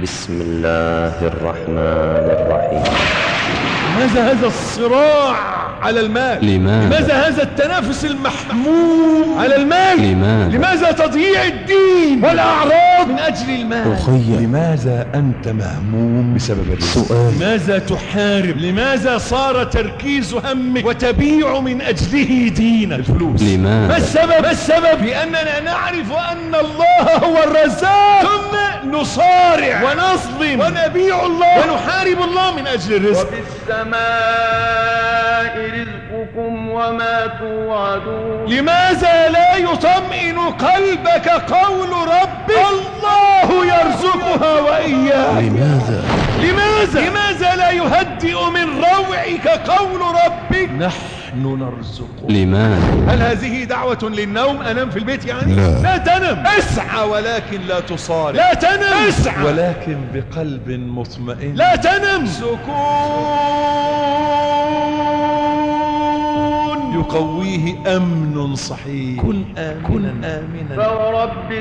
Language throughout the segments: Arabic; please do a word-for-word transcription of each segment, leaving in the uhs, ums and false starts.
بسم الله الرحمن الرحيم. لماذا هذا الصراع على المال؟ لماذا؟ لماذا هذا التنافس المحموم على المال؟ لماذا؟ لماذا تضييع الدين والأعراض من أجل المال؟ أخي، لماذا أنت مهموم بسبب الرزق؟ سؤال. لماذا تحارب؟ لماذا صار تركيز همك وتبيع من أجله دينك؟ الفلوس. لماذا؟ ما السبب؟ ما السبب؟ لأننا نعرف أن الله هو الرزاق، ثم نصارع ونظلم ونبيع الله ونحارب الله من أجل الرزق. وفي السماء رزقكم وما توعدون. لماذا لا يطمئن قلبك قول ربك الله يرزقها وإياك؟ لماذا؟ لماذا؟ لماذا لا يهدئ من روعك قول ربك نحن نرزقك؟ لماذا؟ هل هذه دعوة للنوم؟ أنام في البيت يعني؟ لا, لا تنم، اسعى ولكن لا تصارع. لا تنم، اسعى ولكن بقلب مطمئن. لا تنم. سكون يقويه أمن صحيح. كن آمنا, كن آمنا. فورب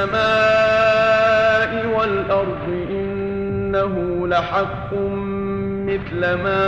السماء والأرض إنه لحق مثل ما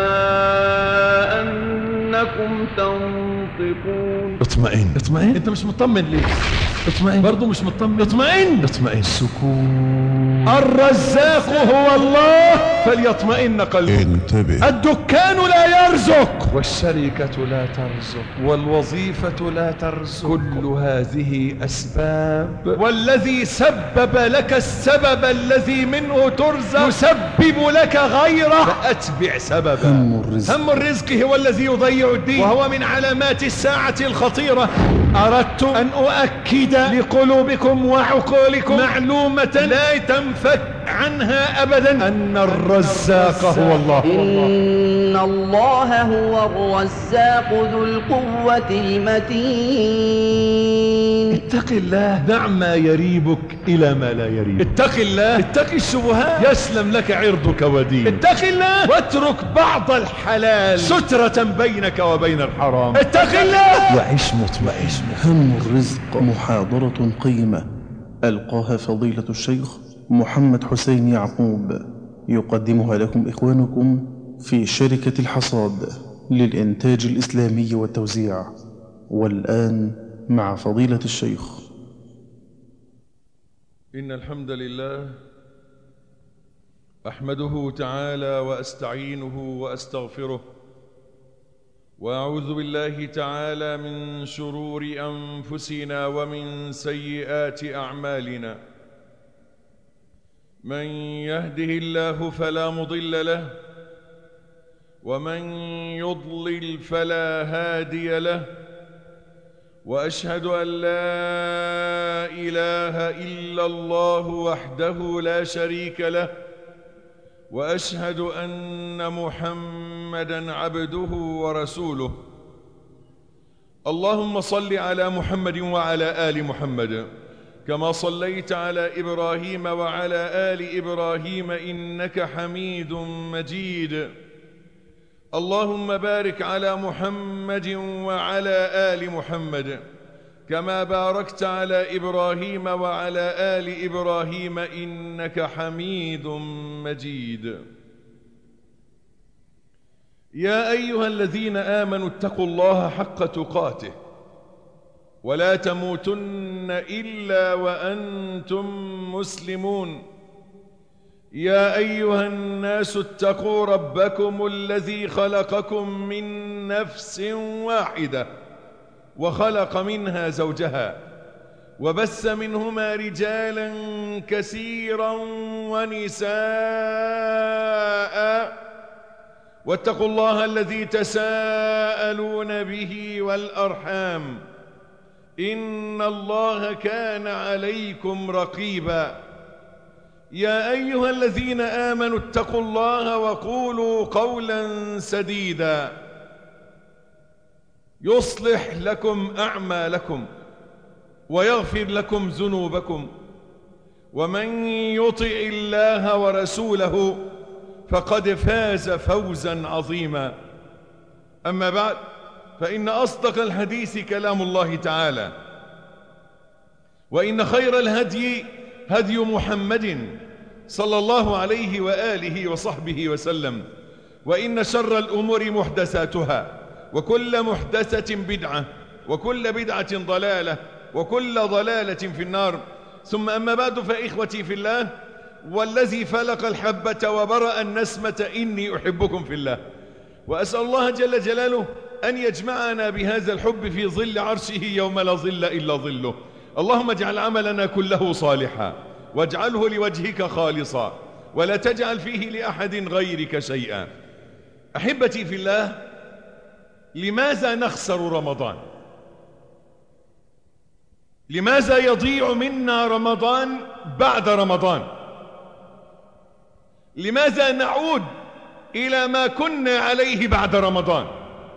أنكم تنطقون. اطمئن اطمئن. انت مش مطمن ليه؟ اطمئن برضو مش مطمن. اطمئن اطمئن. سكون. الرزاق هو الله فليطمئن قلبك. انتبه. الدكان لا يرزق، والشركة لا ترزق، والوظيفة لا ترزق. كل هذه أسباب، والذي سبب لك السبب الذي منه ترزق يسبب لك غيره، فأتبع سببا. هم الرزق. هم الرزق هو الذي يضيع الدين، وهو من علامات الساعة الخطيرة. أردت أن أؤكد لقلوبكم وعقولكم معلومة لا تنفك عنها أبدا، أن الرزاق هو الله. إن الله هو الرزاق ذو القوة المتين. اتق الله، دع ما يريبك إلى ما لا يريب. اتق الله، اتق الشبهات يسلم لك عرضك ودينك. اتق الله واترك بعض الحلال سترة بينك وبين الحرام. اتق الله وعيش مطمئن. هم الرزق محاضرة قيمة ألقاها فضيلة الشيخ محمد حسين يعقوب، يقدمها لكم إخوانكم في شركة الحصاد للإنتاج الإسلامي والتوزيع. والآن مع فضيلة الشيخ. إن الحمد لله أحمده تعالى وأستعينه وأستغفره، وأعوذ بالله تعالى من شرور أنفسنا ومن سيئات أعمالنا. من يهده الله فلا مضل له، ومن يضلل فلا هادي له، وأشهد أن لا إله إلا الله وحده لا شريك له، وأشهد أن محمدًا عبده ورسوله. اللهم صل على محمد وعلى آل محمد كما صليت على إبراهيم وعلى آل إبراهيم إنك حميد مجيد. اللهم بارك على محمد وعلى آل محمد كما باركت على إبراهيم وعلى آل إبراهيم إنك حميد مجيد. يا أيها الذين آمنوا اتقوا الله حق تقاته ولا تموتن إلا وأنتم مسلمون. يا أيها الناس اتقوا ربكم الذي خلقكم من نفس واحدة وخلق منها زوجها وبث منهما رجالا كثيرا ونساء، واتقوا الله الذي تساءلون به والأرحام إن الله كان عليكم رقيبا. يا أيها الذين آمنوا اتقوا الله وقولوا قولا سديدا يصلح لكم أعمالكم ويغفر لكم ذنوبكم، ومن يطع الله ورسوله فقد فاز فوزا عظيما. أما بعد، فإن أصدق الحديث كلام الله تعالى، وإن خير الهدي هدي محمد صلى الله عليه وآله وصحبه وسلم: وإن شر الأمور محدثاتها، وكل محدثة بدعة، وكل بدعة ضلالة، وكل ضلالة في النار. ثم أما بعد، فإخوتي في الله، والذي فلق الحبة وبرأ النسمة إني أحبكم في الله، وأسأل الله جل جلاله أن يجمعنا بهذا الحب في ظل عرشه يوم لا ظل إلا ظله. اللهم اجعل عملنا كله صالحا، واجعله لوجهك خالصا، ولا تجعل فيه لأحد غيرك شيئا. أحبتي في الله، لماذا نخسر رمضان؟ لماذا يضيع منا رمضان بعد رمضان؟ لماذا نعود إلى ما كنا عليه بعد رمضان؟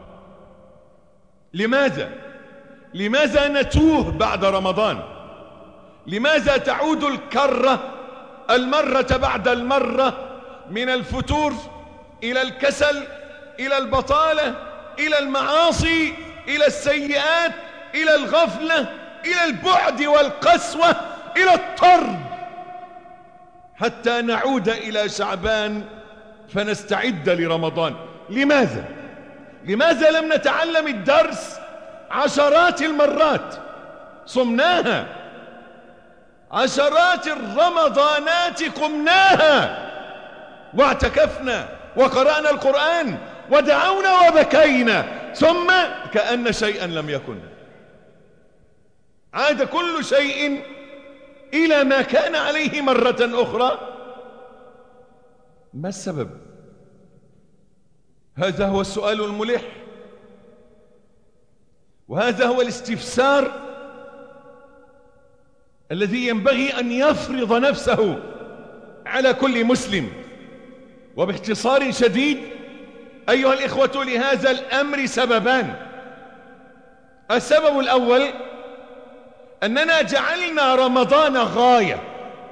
لماذا؟ لماذا نتوه بعد رمضان؟ لماذا تعود الكرة المرة بعد المرة من الفتور إلى الكسل، إلى البطالة، إلى المعاصي، إلى السيئات، إلى الغفلة، إلى البعد والقسوة، إلى الطرد، حتى نعود إلى شعبان فنستعد لرمضان؟ لماذا؟ لماذا لم نتعلم الدرس عشرات المرات؟ صمناها، عشرات الرمضانات قمناها، واعتكفنا، وقرأنا القرآن، ودعونا وبكينا، ثم كأن شيئا لم يكن. عاد كل شيء إلى ما كان عليه مرة أخرى. ما السبب؟ هذا هو السؤال الملح، وهذا هو الاستفسار الذي ينبغي أن يفرض نفسه على كل مسلم. وباختصار شديد أيها الإخوة، لهذا الأمر سببان. السبب الأول أننا جعلنا رمضان غاية،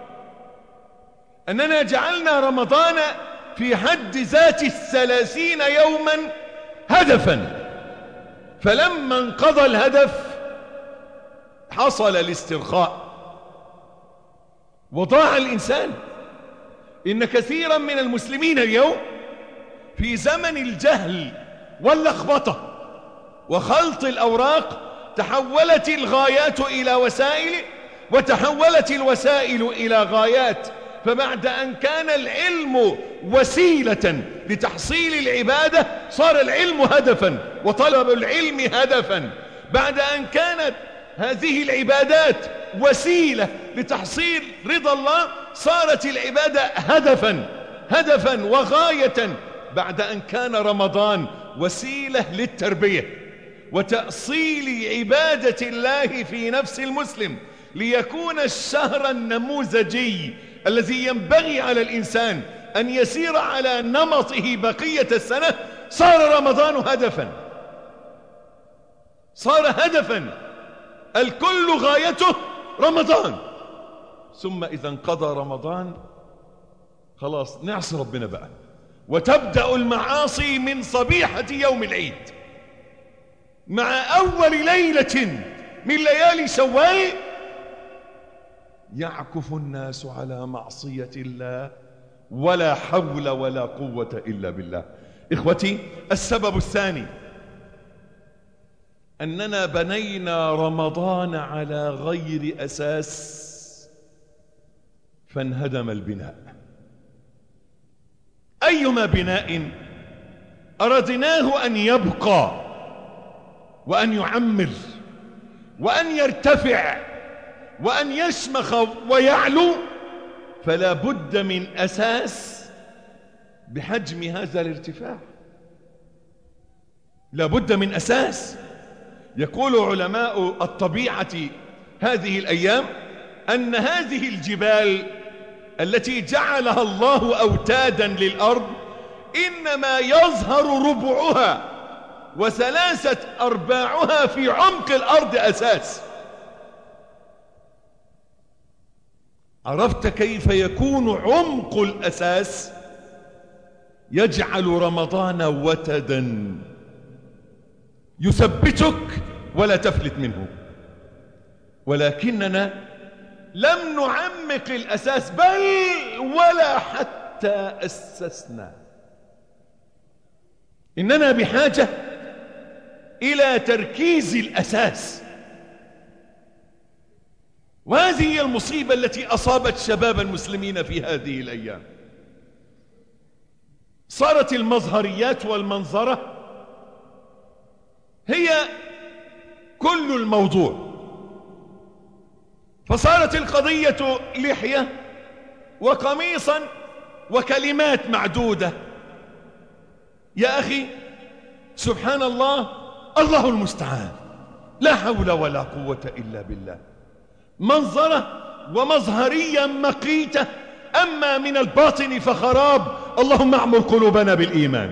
أننا جعلنا رمضان في حد ذات الثلاثين يوما هدفا، فلما انقضى الهدف حصل الاسترخاء وضاع الإنسان. إن كثيرا من المسلمين اليوم في زمن الجهل واللخبطة وخلط الأوراق تحولت الغايات إلى وسائل، وتحولت الوسائل إلى غايات. فبعد أن كان العلم وسيلة لتحصيل العبادة، صار العلم هدفا، وطلب العلم هدفا. بعد أن كانت هذه العبادات وسيلة لتحصيل رضا الله، صارت العبادة هدفا هدفا وغاية. بعد أن كان رمضان وسيلة للتربية وتأصيل عبادة الله في نفس المسلم، ليكون الشهر النموذجي الذي ينبغي على الإنسان أن يسير على نمطه بقية السنة، صار رمضان هدفا، صار هدفا، الكل غايته رمضان. ثم إذا انقضى رمضان خلاص نعصي ربنا بقى، وتبدأ المعاصي من صبيحة يوم العيد، مع أول ليلة من ليالي شوال يعكف الناس على معصية الله، ولا حول ولا قوة إلا بالله. إخوتي، السبب الثاني أننا بنينا رمضان على غير أساس فانهدم البناء. أيما بناء أردناه أن يبقى وأن يعمر وأن يرتفع وأن يشمخ ويعلو، فلا بد من أساس بحجم هذا الارتفاع، لا بد من أساس. يقول علماء الطبيعة هذه الأيام أن هذه الجبال التي جعلها الله أوتادا للأرض إنما يظهر ربعها وثلاثة أرباعها في عمق الأرض أساس. عرفت كيف يكون عمق الأساس؟ يجعل رمضان وتدا يثبتك ولا تفلت منه. ولكننا لم نعمق الأساس بل ولا حتى أسسنا. إننا بحاجة إلى تركيز الأساس، وهذه هي المصيبة التي أصابت شباب المسلمين في هذه الأيام. صارت المظهريات والمنظرة هي كل الموضوع، فصارت القضية لحية وقميصا وكلمات معدودة. يا أخي سبحان الله، الله المستعان، لا حول ولا قوة إلا بالله. منظرة ومظهرية مقيتة، أما من الباطن فخراب. اللهم اعمر قلوبنا بالإيمان.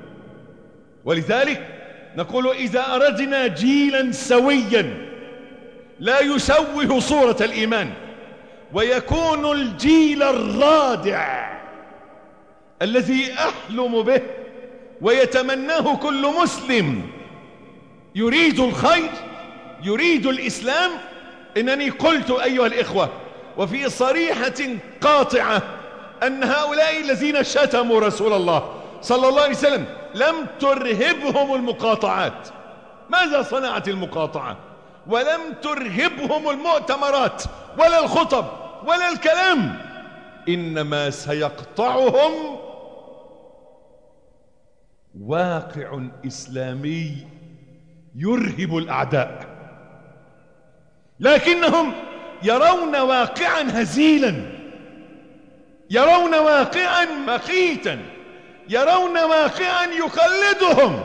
ولذلك نقول إذا أردنا جيلا سويا لا يشوه صورة الإيمان، ويكون الجيل الرادع الذي أحلم به ويتمناه كل مسلم يريد الخير يريد الإسلام، إنني قلت أيها الإخوة وفي صريحة قاطعة أن هؤلاء الذين شتموا رسول الله صلى الله عليه وسلم لم ترهبهم المقاطعات. ماذا صنعت المقاطعة؟ ولم ترهبهم المؤتمرات ولا الخطب ولا الكلام، إنما سيقطعهم واقع إسلامي يرهب الأعداء، لكنهم يرون واقعا هزيلا، يرون واقعا مقيتا، يرون واقعا يقلدهم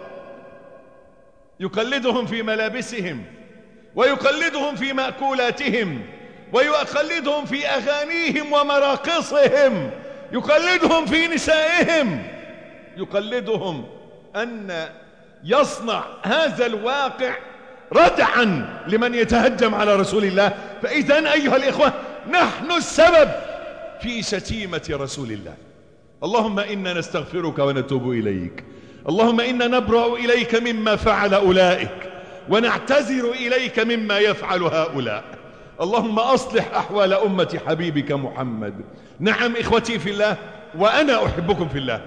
يقلدهم في ملابسهم، ويقلدهم في مأكولاتهم، ويقلدهم في أغانيهم ومراقصهم، يقلدهم في نسائهم، يقلدهم أن يصنع هذا الواقع ردعا لمن يتهجم على رسول الله. فإذن أيها الإخوة نحن السبب في شتيمة رسول الله. اللهم إنا نستغفرك ونتوب إليك، اللهم إنا نبرأ إليك مما فعل أولئك ونعتذر إليك مما يفعل هؤلاء. اللهم أصلح أحوال أمة حبيبك محمد. نعم إخوتي في الله، وأنا أحبكم في الله،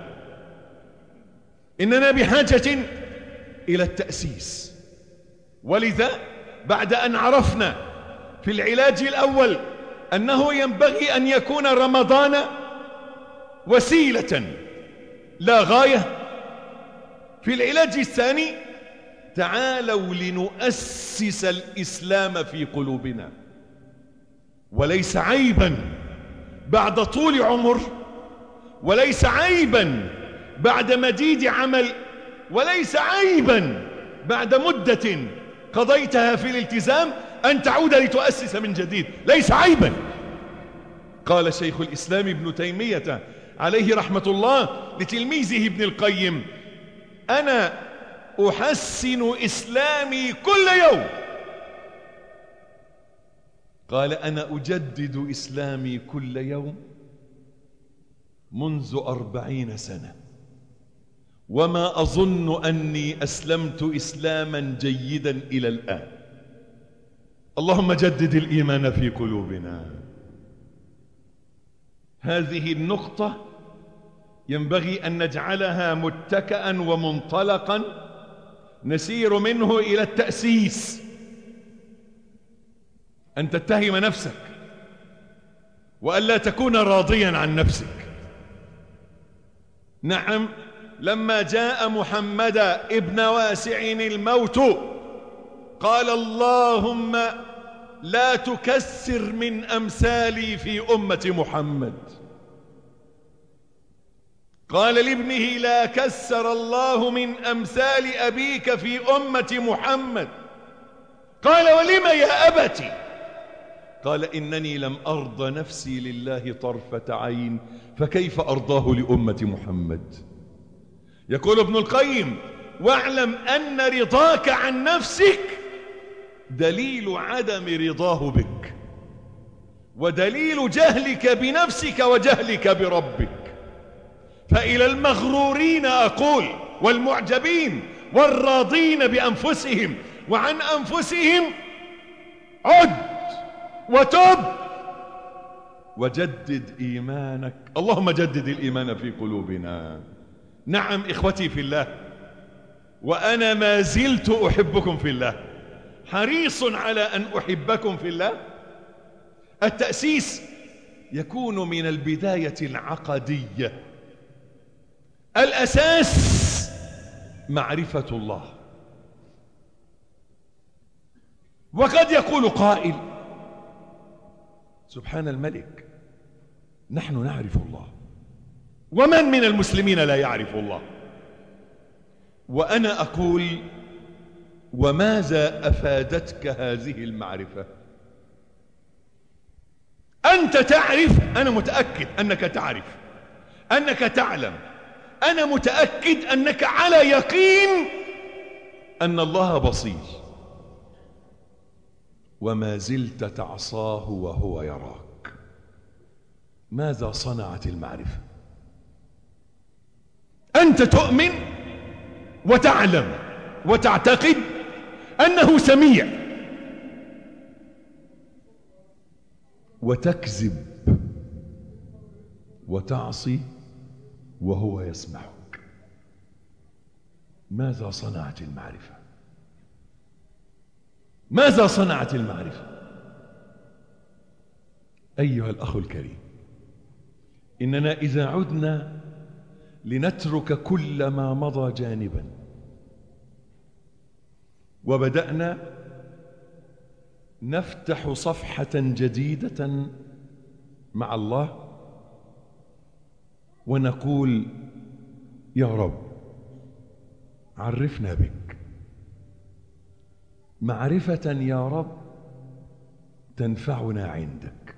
إننا بحاجة إلى التأسيس. ولذا بعد أن عرفنا في العلاج الأول أنه ينبغي أن يكون رمضان وسيلة لا غاية، في العلاج الثاني تعالوا لنؤسس الإسلام في قلوبنا. وليس عيبا بعد طول عمر، وليس عيبا بعد مديد عمل، وليس عيبا بعد مدة قضيتها في الالتزام أن تعود لتؤسس من جديد، ليس عيبا. قال شيخ الإسلام ابن تيمية عليه رحمة الله لتلميذه ابن القيم: أنا أحسن إسلامي كل يوم. قال: أنا أجدد إسلامي كل يوم منذ أربعين سنة، وما أظن أني أسلمت إسلاما جيدا إلى الآن. اللهم جدد الإيمان في قلوبنا. هذه النقطة ينبغي أن نجعلها متكئا ومنطلقا نسير منه إلى التأسيس. أن تتهم نفسك وألا تكون راضيا عن نفسك. نعم، لما جاء محمد ابن واسع الموت قال: اللهم لا تكسر من أمثالي في أمة محمد. قال لابنه: لا كسر الله من أمثال أبيك في أمة محمد. قال: ولم يا أبتي؟ قال: إنني لم أرضى نفسي لله طرفة عين، فكيف أرضاه لأمة محمد؟ يقول ابن القيم: واعلم أن رضاك عن نفسك دليل عدم رضاه بك، ودليل جهلك بنفسك وجهلك بربك. فإلى المغرورين أقول، والمعجبين والراضين بأنفسهم وعن أنفسهم: عد وتب وجدد إيمانك. اللهم جدد الإيمان في قلوبنا. نعم إخوتي في الله، وأنا ما زلت أحبكم في الله، حريص على أن أحبكم في الله. التأسيس يكون من البداية العقدية. الأساس معرفة الله. وقد يقول قائل: سبحان الملك، نحن نعرف الله، ومن من المسلمين لا يعرف الله؟ وأنا أقول: وماذا أفادتك هذه المعرفة؟ أنت تعرف، أنا متأكد أنك تعرف، أنك تعلم، أنا متأكد أنك على يقين أن الله بصير، وما زلت تعصاه وهو يراك. ماذا صنعت المعرفة؟ أنت تؤمن وتعلم وتعتقد أنه سميع، وتكذب وتعصي وهو يسمعك. ماذا صنعت المعرفة؟ ماذا صنعت المعرفة؟ أيها الأخ الكريم، إننا إذا عدنا لنترك كل ما مضى جانبا وبدأنا نفتح صفحة جديدة مع الله ونقول: يا رب عرفنا بك. معرفة يا رب تنفعنا عندك.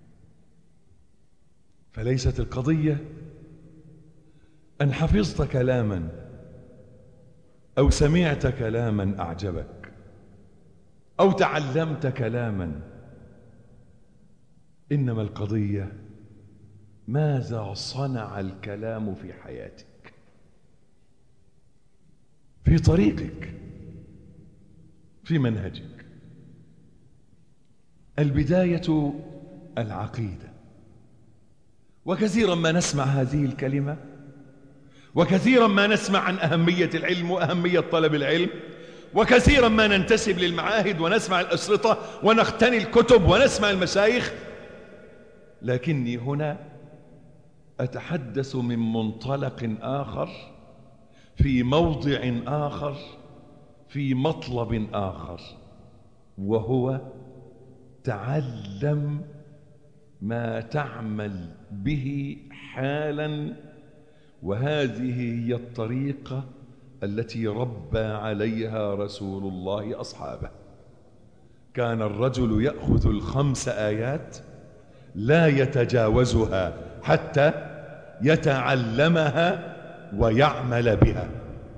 فليست القضية أن حفظت كلاما أو سمعت كلاما أعجبك أو تعلمت كلاما، إنما القضية ماذا صنع الكلام في حياتك، في طريقك، في منهجك. البداية العقيدة. وكثيرا ما نسمع هذه الكلمة، وكثيرا ما نسمع عن أهمية العلم وأهمية طلب العلم، وكثيرا ما ننتسب للمعاهد ونسمع الأشرطة ونختني الكتب ونسمع المشايخ، لكني هنا أتحدث من منطلق آخر، في موضع آخر، في مطلب آخر، وهو تعلم ما تعمل به حالا. وهذه هي الطريقة التي ربى عليها رسول الله أصحابه. كان الرجل يأخذ الخمس آيات لا يتجاوزها حتى يتعلمها ويعمل بها.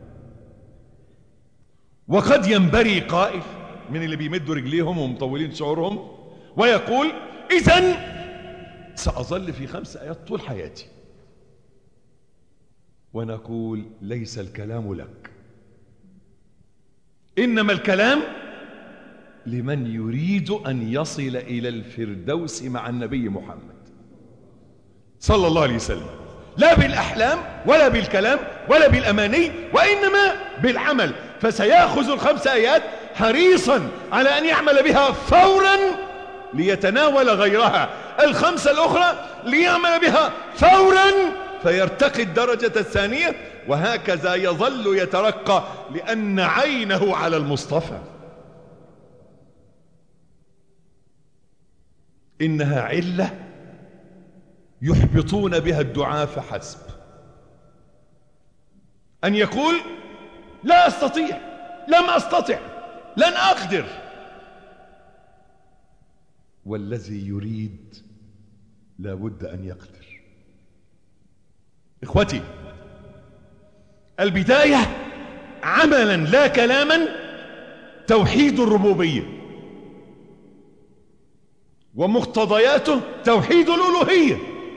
وقد ينبري قائل من اللي بيمدوا رجليهم ومطولين شعورهم ويقول: إذن سأظل في خمس آيات طول حياتي. ونقول: ليس الكلام لك، إنما الكلام لمن يريد أن يصل إلى الفردوس مع النبي محمد صلى الله عليه وسلم، لا بالأحلام ولا بالكلام ولا بالأماني، وإنما بالعمل. فسيأخذ الخمس آيات حريصا على أن يعمل بها فورا ليتناول غيرها، الخمسة الأخرى ليعمل بها فورا فيرتقي الدرجة الثانية، وهكذا يظل يترقى، لأن عينه على المصطفى. إنها علة يحبطون بها الدعاء فحسب، أن يقول: لا أستطيع، لم أستطع، لن أقدر. والذي يريد لا بد أن يقدر. إخوتي، البداية عملا لا كلاما توحيد الربوبية، ومقتضياته توحيد الألوهية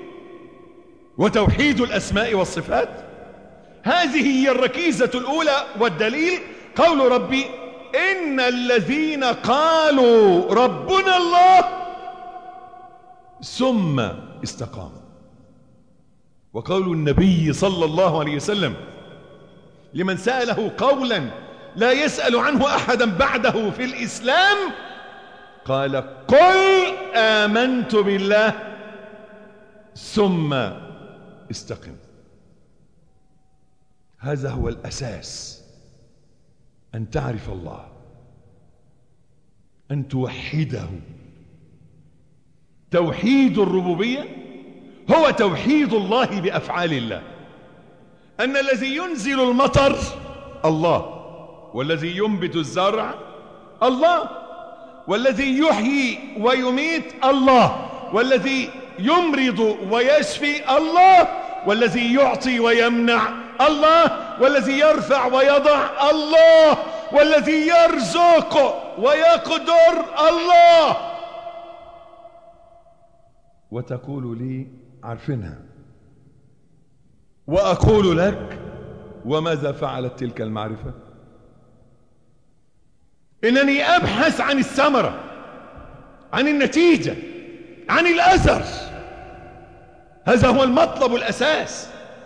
وتوحيد الأسماء والصفات. هذه هي الركيزة الأولى، والدليل قول ربي: إن الذين قالوا ربنا الله ثم استقام. وقول النبي صلى الله عليه وسلم لمن سأله قولا لا يسأل عنه أحدا بعده في الإسلام قال قل آمنت بالله ثم استقم. هذا هو الأساس، أن تعرف الله، أن توحده. توحيد الربوبية هو توحيد الله بأفعال الله، أن الذي ينزل المطر الله، والذي ينبت الزرع الله، والذي يحيي ويميت الله، والذي يمرض ويشفي الله، والذي يعطي ويمنع الله، والذي يرفع ويضع الله، والذي يرزق ويقدر الله. وتقول لي عارفينها، وأقول لك وماذا فعلت تلك المعرفة؟ إنني أبحث عن الثمرة، عن النتيجة، عن الأثر. هذا هو المطلب الأساس.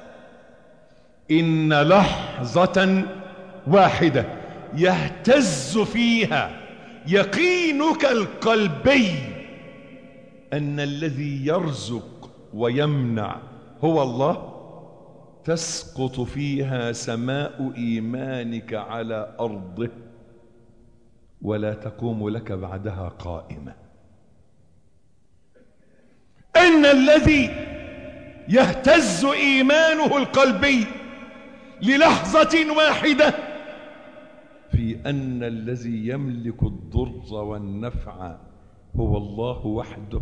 إن لحظة واحدة يهتز فيها يقينك القلبي أن الذي يرزق ويمنع هو الله، تسقط فيها سماء إيمانك على أرضه، ولا تقوم لك بعدها قائمة. إن الذي يهتز إيمانه القلبي للحظة واحدة في أن الذي يملك الضر والنفع هو الله وحده،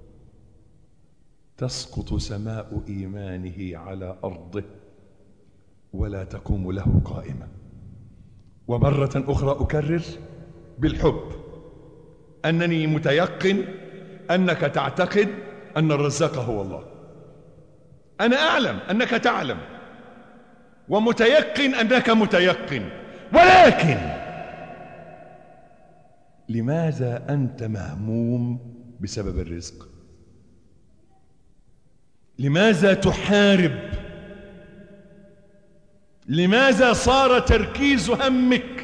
تسقط سماء إيمانه على أرضه ولا تقوم له قائمة. ومرة أخرى أكرر بالحب أنني متيقن أنك تعتقد أن الرزاق هو الله. أنا أعلم أنك تعلم، ومتيقن أنك متيقن، ولكن لماذا أنت مهموم بسبب الرزق؟ لماذا تحارب؟ لماذا صار تركيز همك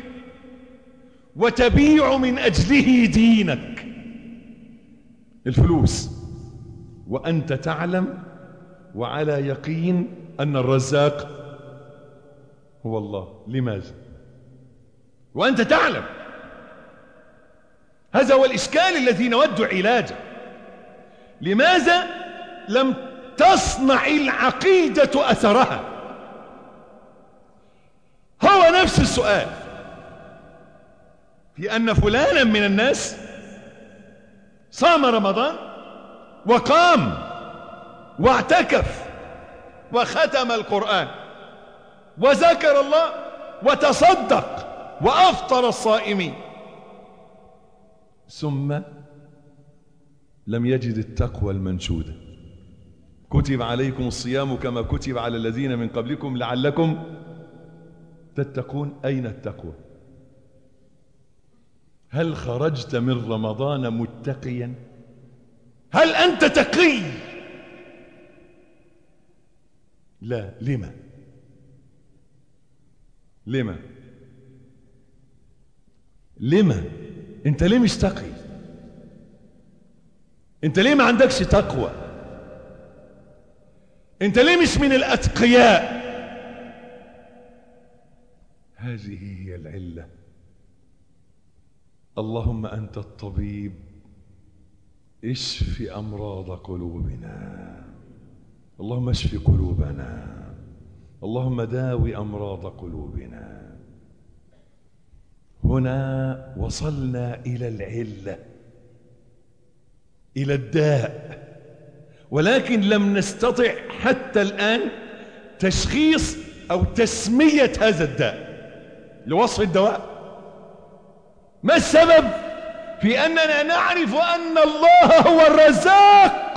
وتبيع من أجله دينك الفلوس، وأنت تعلم وعلى يقين أن الرزاق هو الله؟ لماذا؟ وأنت تعلم. هذا هو الإشكال الذي نود علاجه. لماذا لم تصنع العقيدة أثرها؟ هو نفس السؤال في أن فلانا من الناس صام رمضان وقام واعتكف وختم القرآن وذكر الله وتصدق وأفطر الصائمين، ثم لم يجد التقوى المنشودة. كتب عليكم الصيام كما كتب على الذين من قبلكم لعلكم تتقون. أين التقوى؟ هل خرجت من رمضان متقيا؟ هل أنت تقي؟ لا. لما؟ لما؟ لما؟ انت ليه مش تقي؟ انت ليه ما عندكش تقوى؟ انت ليه مش من الأتقياء؟ هذه هي العلة. اللهم أنت الطبيب، اشف أمراض قلوبنا. اللهم اشف قلوبنا، اللهم داوي أمراض قلوبنا. هنا وصلنا إلى العلة، إلى الداء، ولكن لم نستطع حتى الآن تشخيص أو تسمية هذا الداء لوصف الدواء. ما السبب في أننا نعرف أن الله هو الرزاق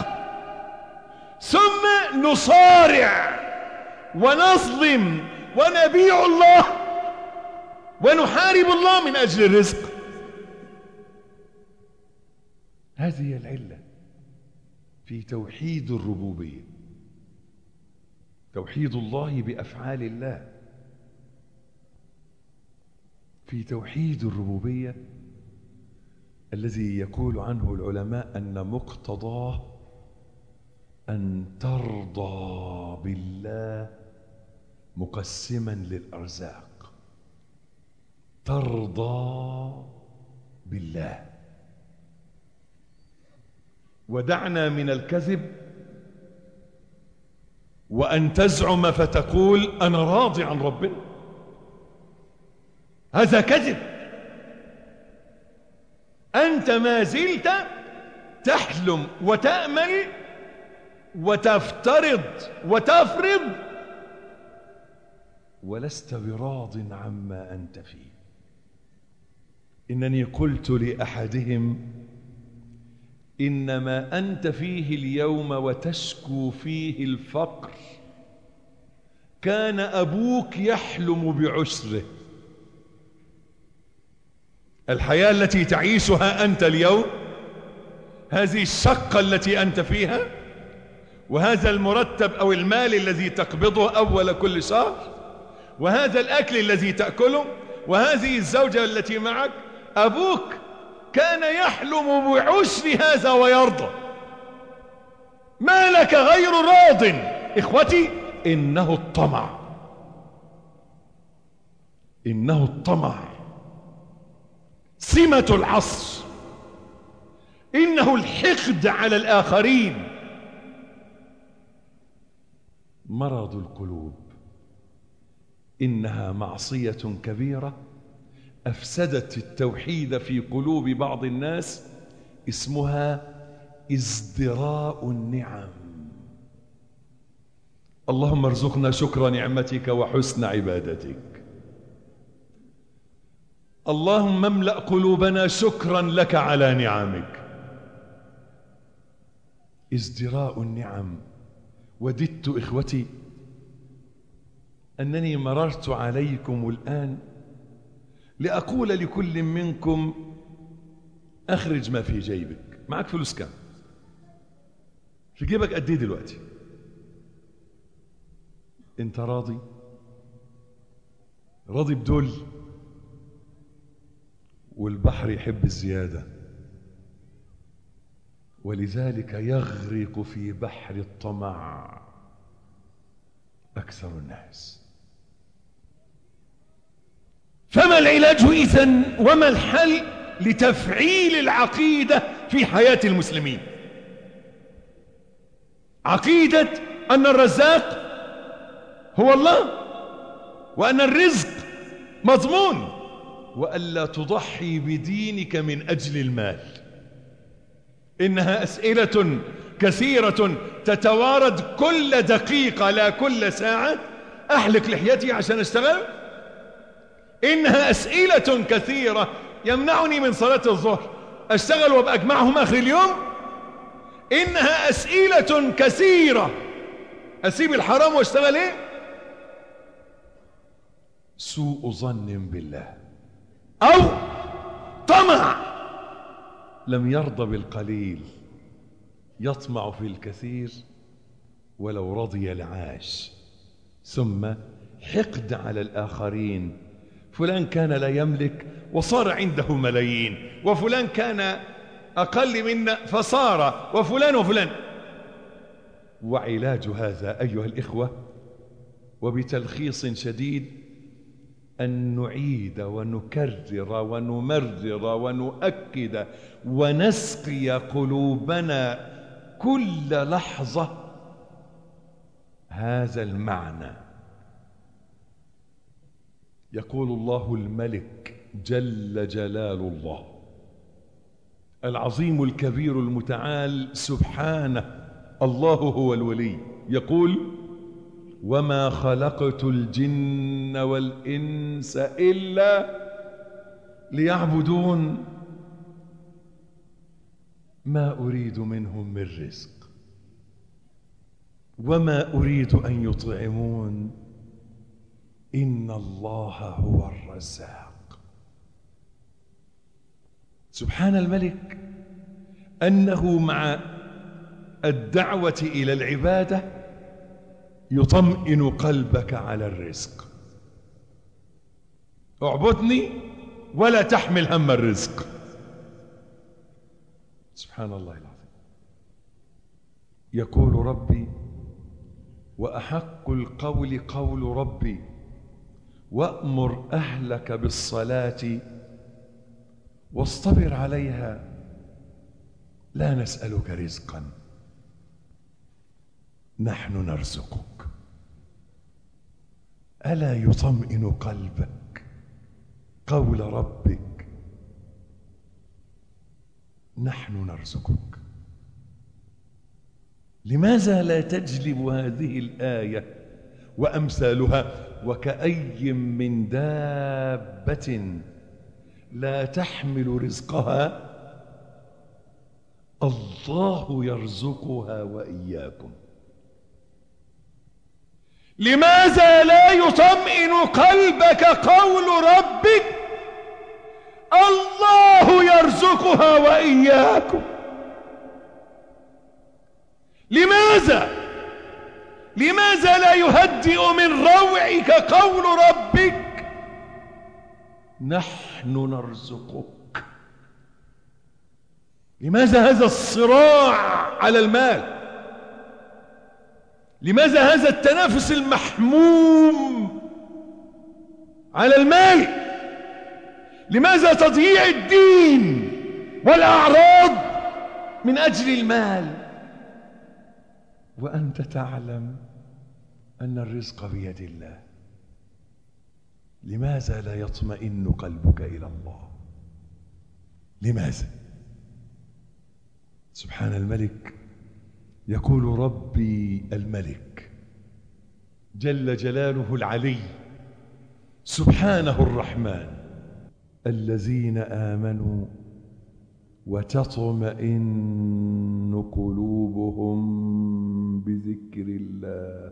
ثم نصارع ونظلم ونبيع الله ونحارب الله من أجل الرزق؟ هذه العلة في توحيد الربوبية، توحيد الله بأفعال الله. في توحيد الربوبية الذي يقول عنه العلماء أن مقتضاه أن ترضى بالله مقسما للأرزاق. ترضى بالله. ودعنا من الكذب وأن تزعم فتقول أنا راضي عن ربنا، هذا كذب. أنت ما زلت تحلم وتأمل وتفترض وتفرض ولست براض عما أنت فيه. إنني قلت لأحدهم إنما أنت فيه اليوم وتشكو فيه الفقر كان أبوك يحلم بعسره. الحياة التي تعيشها أنت اليوم، هذه الشقة التي أنت فيها، وهذا المرتب أو المال الذي تقبضه أول كل شهر، وهذا الأكل الذي تأكله، وهذه الزوجة التي معك، أبوك كان يحلم بعسر هذا ويرضى. ما لك غير راض. إخوتي، إنه الطمع، إنه الطمع سمة العصر، إنه الحقد على الآخرين، مرض القلوب. إنها معصية كبيرة أفسدت التوحيد في قلوب بعض الناس، اسمها ازدراء النعم. اللهم ارزقنا شكر نعمتك وحسن عبادتك. اللهم املأ قلوبنا شكرا لك على نعمك. ازدراء النعم. وددت إخوتي أنني مررت عليكم الآن لأقول لكل منكم أخرج ما في جيبك. معك فلوس كام؟ في جيبك قد ايه دلوقتي؟ انت راضي؟ راضي بدول؟ والبحر يحب الزيادة، ولذلك يغرق في بحر الطمع أكثر الناس. فما العلاج إذن وما الحل لتفعيل العقيدة في حياة المسلمين؟ عقيدة أن الرزاق هو الله، وأن الرزق مضمون، وألا تضحي بدينك من أجل المال. إنها أسئلة كثيرة تتوارد كل دقيقة لا كل ساعة. أحلق لحيتي عشان أشتغل؟ إنها أسئلة كثيرة يمنعني من صلاة الظهر، أشتغل وأبقى أجمعهم آخر اليوم؟ إنها أسئلة كثيرة، أسيب الحرام وأشتغل إيه؟ سوء ظن بالله، أو طمع. لم يرضى بالقليل، يطمع في الكثير ولو رضي العاش. ثم حقد على الآخرين. فلان كان لا يملك وصار عنده ملايين، وفلان كان أقل منا فصار، وفلان وفلان. وعلاج هذا أيها الإخوة وبتلخيص شديد أن نعيد ونكرر ونمرر ونؤكد ونسقي قلوبنا كل لحظة هذا المعنى. يقول الله الملك جل جلال الله العظيم الكبير المتعال سبحانه، الله هو الولي، يقول وما خلقت الجن والإنس إلا ليعبدون ما أريد منهم من رزق وما أريد أن يطعمون إن الله هو الرزاق. سبحان الملك أنه مع الدعوة إلى العبادة يطمئن قلبك على الرزق. اعبدني ولا تحمل هم الرزق. سبحان الله العظيم. يقول ربي: وأحق القول قول ربي وأمر أهلك بالصلاة واصطبر عليها لا نسألك رزقا نحن نرزقك. ألا يطمئن قلبك قول ربك نحن نرزقك؟ لماذا لا تجلب هذه الآية وأمثالها؟ وكأي من دابة لا تحمل رزقها الله يرزقها وإياكم. لماذا لا يطمئن قلبك قول ربك الله يرزقها وإياكم؟ لماذا لماذا لا يهدئ من روعك قول ربك نحن نرزقك؟ لماذا هذا الصراع على المال؟ لماذا هذا التنافس المحموم على المال؟ لماذا تضييع الدين والأعراض من أجل المال وأنت تعلم أن الرزق بيد الله؟ لماذا لا يطمئن قلبك إلى الله؟ لماذا؟ سبحان الملك. يقول ربي الملك جل جلاله العلي سبحانه الرحمن: الذين آمنوا وتطمئن قلوبهم بذكر الله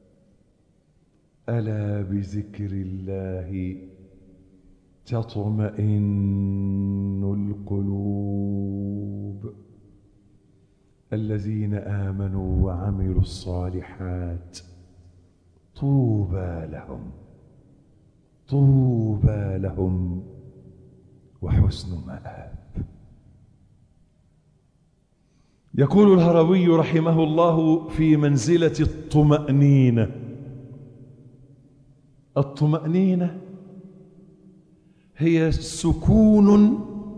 ألا بذكر الله تطمئن القلوب. الذين آمنوا وعملوا الصالحات طوبى لهم طوبى لهم وحسن مآب. يقول الهروي رحمه الله في منزلة الطمأنينة: الطمأنينة هي سكون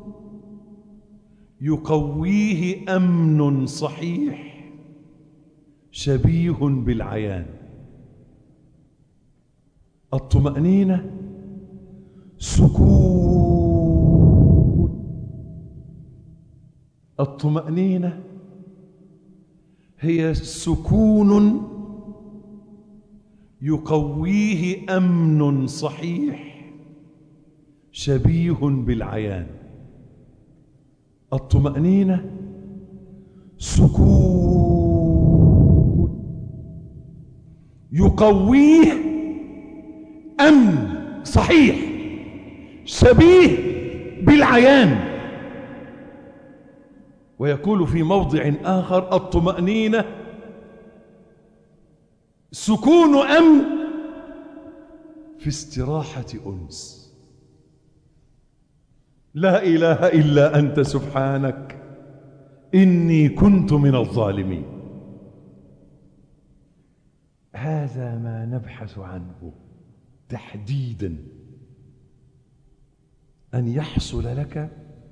يقويه أمن صحيح شبيه بالعيان. الطمأنينة سكون. الطمأنينة هي سكون يقويه أمن صحيح شبيه بالعيان. الطمأنينة سكون يقويه أمن صحيح شبيه بالعيان. ويقول في موضع آخر: الطمأنينة سكون أمن في استراحة أنس. لا إله إلا أنت سبحانك إني كنت من الظالمين. هذا ما نبحث عنه تحديدا، أن يحصل لك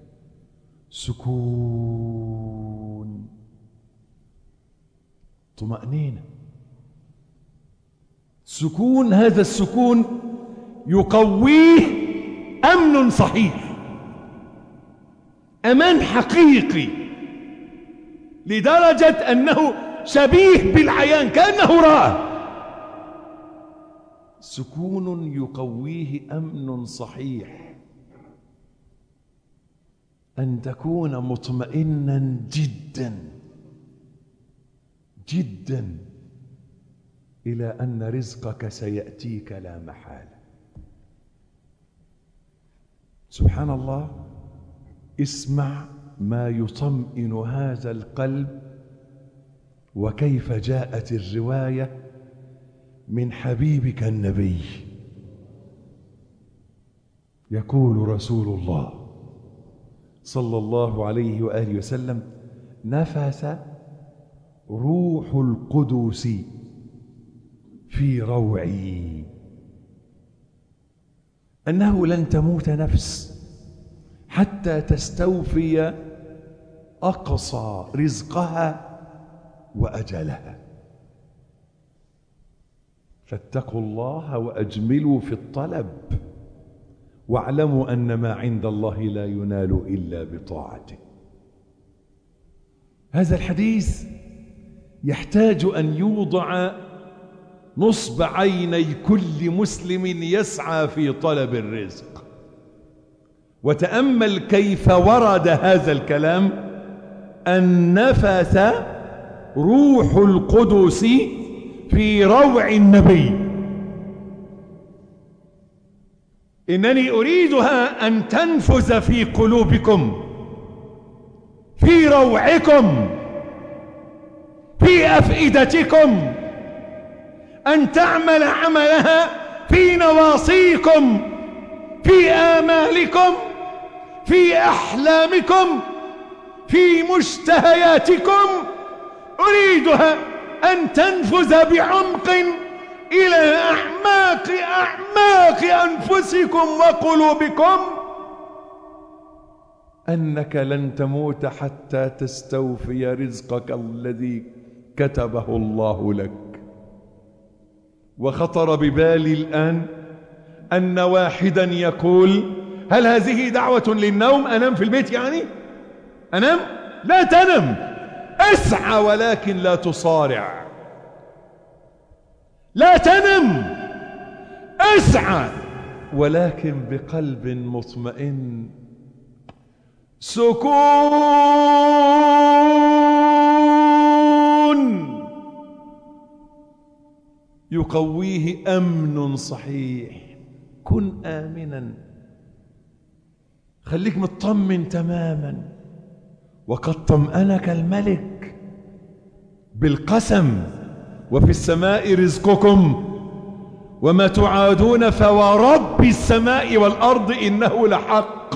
سكون، طمأنينة. سكون، هذا السكون يقويه أمن صحيح، أمان حقيقي لدرجة أنه شبيه بالعيان كأنه رآه. سكون يقويه أمن صحيح، أن تكون مطمئنا جدا جدا إلى أن رزقك سيأتيك لا محالة. سبحان الله. اسمع ما يطمئن هذا القلب وكيف جاءت الرواية من حبيبك النبي. يقول رسول الله صلى الله عليه وآله وسلم: نفس روح القدس في روعي أنه لن تموت نفس حتى تستوفي أقصى رزقها وأجلها، فاتقوا الله وأجملوا في الطلب، واعلموا أن ما عند الله لا ينال إلا بطاعته. هذا الحديث يحتاج أن يوضع نصب عيني كل مسلم يسعى في طلب الرزق. وتأمل كيف ورد هذا الكلام: أن نفث روح القدس في روع النبي. إنني أريدها أن تنفذ في قلوبكم، في روعكم، في أفئدتكم، أن تعمل عملها في نواصيكم، في آمالكم، في أحلامكم، في مشتهياتكم. أريدها أن تنفذ بعمق إلى أعماق أعماق أنفسكم وقلوبكم، أنك لن تموت حتى تستوفي رزقك الذي كتبه الله لك. وخطر ببالي الآن أن واحدا يقول: هل هذه دعوة للنوم؟ أنام في البيت يعني؟ أنام؟ لا تنم، اسعى ولكن لا تصارع. لا تنم، اسعى ولكن بقلب مطمئن. سكون يقويه أمن صحيح. كن آمنا، خليك مطمن تماما. وقد طمأنك الملك بالقسم: وفي السماء رزقكم وما توعدون فورب السماء والأرض إنه لحق.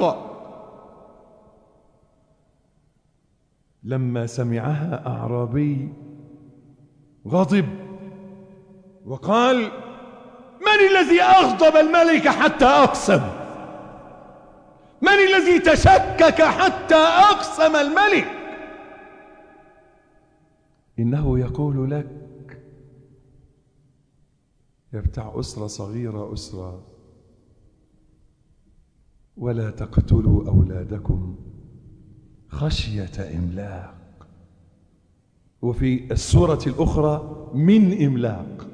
لما سمعها أعرابي غضب وقال: من الذي أغضب الملك حتى أقسم؟ من الذي تشكك حتى أقسم الملك؟ إنه يقول لك يا بتاع أسرة صغيرة، أسرة: ولا تقتلوا أولادكم خشية إملاق. وفي السورة الأخرى: من إملاق.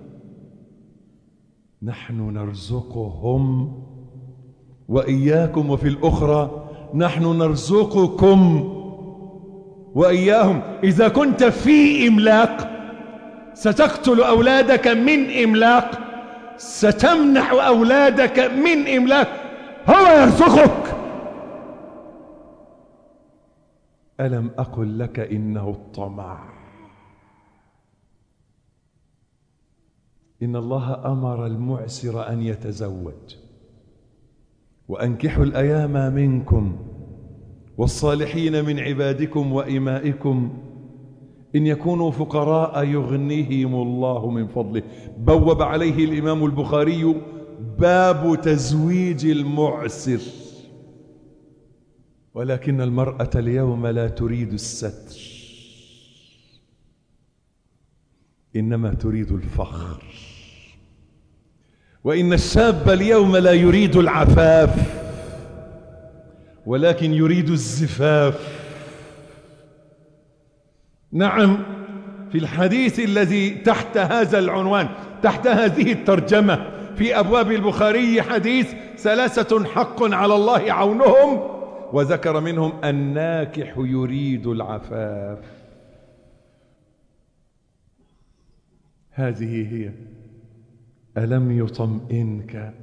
نحن نرزقهم وإياكم. وفي الأخرى: نحن نرزقكم وإياهم. إذا كنت في إملاق ستقتل أولادك من إملاق، ستمنع أولادك من إملاق. هو يرزقك. ألم أقل لك إنه الطمع؟ إن الله أمر المعسر أن يتزوج: وأنكحوا الأيام منكم والصالحين من عبادكم وإمائكم إن يكونوا فقراء يغنيهم الله من فضله. بوب عليه الإمام البخاري: باب تزويج المعسر. ولكن المرأة اليوم لا تريد الستر، إنما تريد الفخر. وإن الشاب اليوم لا يريد العفاف ولكن يريد الزفاف. نعم، في الحديث الذي تحت هذا العنوان، تحت هذه الترجمة في أبواب البخاري، حديث ثلاثة حق على الله عونهم، وذكر منهم الناكح يريد العفاف. هذه هي. ألم يطمئنك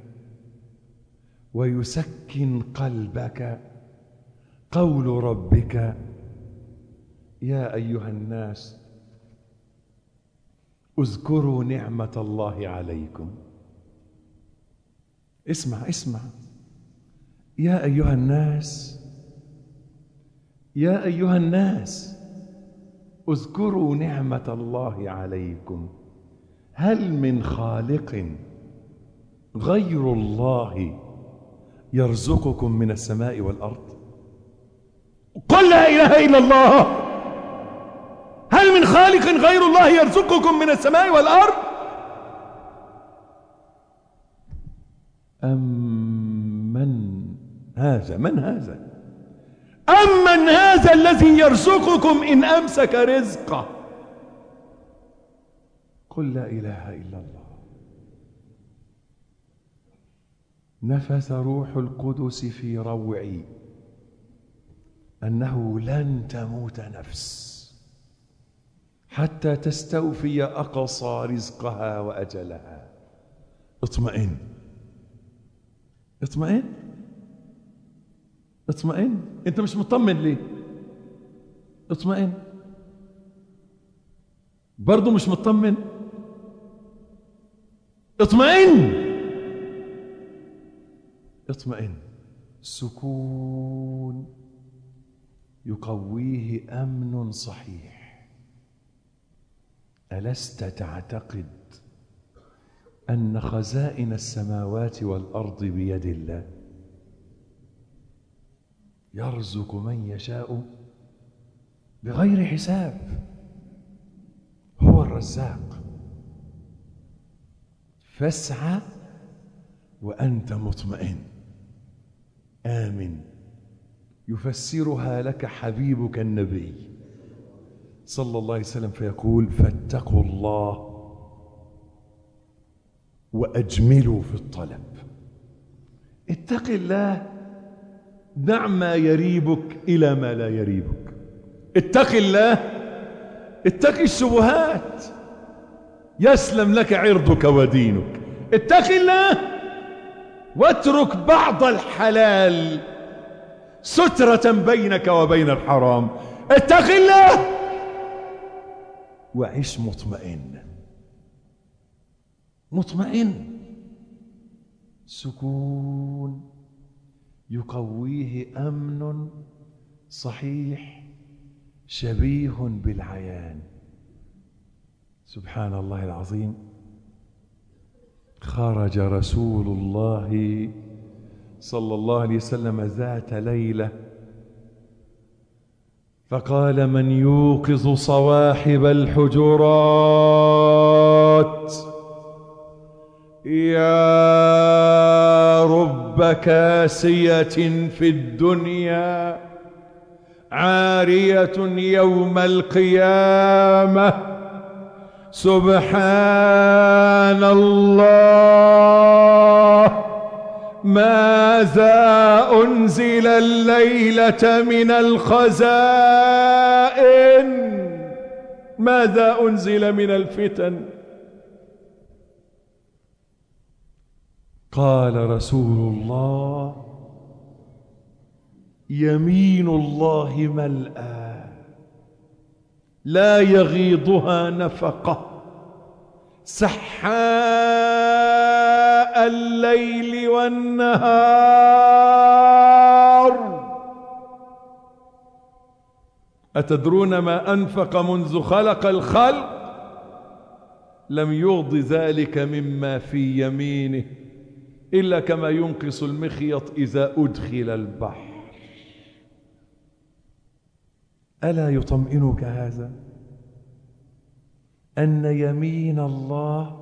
ويسكن قلبك قول ربك: يا أيها الناس اذكروا نعمة الله عليكم. اسمع اسمع يا أيها الناس، يا أيها الناس اذكروا نعمة الله عليكم هل من خالق غير الله يرزقكم من السماء والأرض؟ قل لا إله إلا الله. هل من خالق غير الله يرزقكم من السماء والأرض؟ أم من هذا من هذا أمن هذا الذي يرزقكم إن أمسك رزقه؟ قل لا إله إلا الله. نفث روح القدس في روعي أنه لن تموت نفس حتى تستوفي أقصى رزقها وأجلها. اطمئن اطمئن اطمئن. انت مش مطمن ليه؟ اطمئن. برضو مش مطمن؟ اطمئن اطمئن. سكون يقويه أمن صحيح. ألست تعتقد أن خزائن السماوات والأرض بيد الله؟ يرزق من يشاء بغير حساب. هو الرزاق. فاسعى وأنت مطمئن آمن. يفسرها لك حبيبك النبي صلى الله عليه وسلم فيقول: فاتقوا الله وأجملوا في الطلب. اتق الله، دع ما يريبك إلى ما لا يريبك. اتق الله، اتق الشبهات يسلم لك عرضك ودينك. اتق الله واترك بعض الحلال سترة بينك وبين الحرام. اتق الله وعش مطمئن مطمئن. سكون يقويه أمن صحيح شبيه بالعيان. سبحان الله العظيم. خرج رسول الله صلى الله عليه وسلم ذات ليلة فقال: من يوقظ صواحب الحجرات؟ يا رب كاسية في الدنيا عارية يوم القيامة. سبحان الله، ماذا أنزل الليلة من الخزائن؟ ماذا أنزل من الفتن؟ قال رسول الله: يمين الله ملأى لا يغيضها نفقة، سحاء الليل والنهار. أتدرون ما أنفق منذ خلق الخلق؟ لم يغض ذلك مما في يمينه إلا كما ينقص المخيط إذا أدخل البحر. ألا يطمئنك هذا؟ أن يمين الله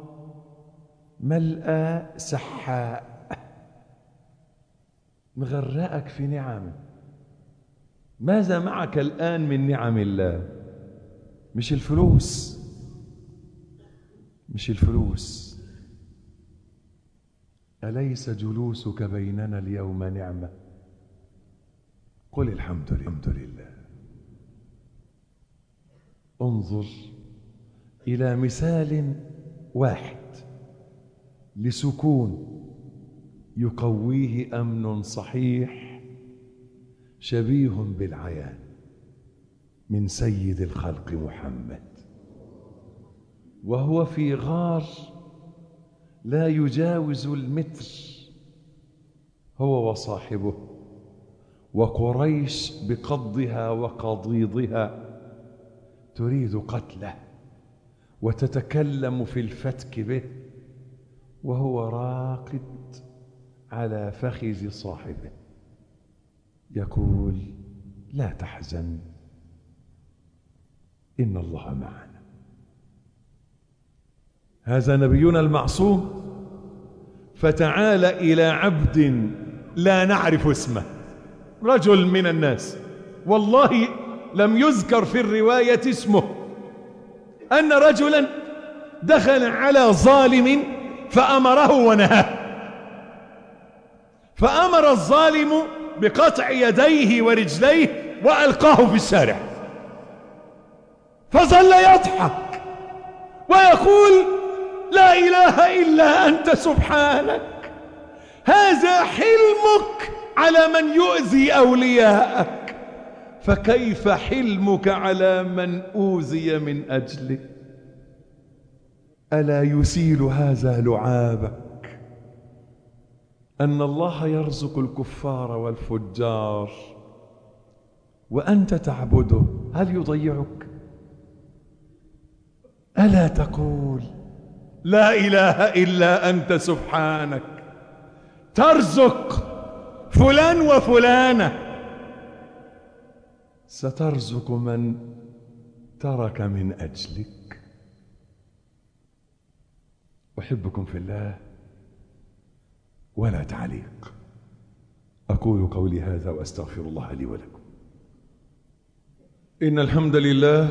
ملأى سحاء، مغرقك في نعمه. ماذا معك الآن من نعم الله؟ مش الفلوس، مش الفلوس. أليس جلوسك بيننا اليوم نعمة؟ قل الحمد لله. الحمد لله. انظر إلى مثال واحد لسكون يقويه أمن صحيح شبيه بالعيان من سيد الخلق محمد. وهو في غار لا يجاوز المتر، هو وصاحبه، وقريش بقضها وقضيضها تريد قتله وتتكلم في الفتك به، وهو راقد على فخذ صاحبه يقول: لا تحزن، إن الله معنا. هذا نبينا المعصوم. فتعال إلى عبد لا نعرف اسمه، رجل من الناس، والله لم يذكر في الرواية اسمه، أن رجلا دخل على ظالم فأمره ونهاه، فأمر الظالم بقطع يديه ورجليه وألقاه في الشارع، فظل يضحك ويقول: لا إله إلا أنت سبحانك، هذا حلمك على من يؤذي أولياءك، فكيف حلمك على من أوذي من أجله؟ ألا يسيل هذا لعابك أن الله يرزق الكفار والفجار وأنت تعبده؟ هل يضيعك؟ ألا تقول: لا إله إلا أنت سبحانك، ترزق فلان وفلانة، سترزق من ترك من أجلك. أحبكم في الله، ولا تعليق. أقول قولي هذا وأستغفر الله لي ولكم. إن الحمد لله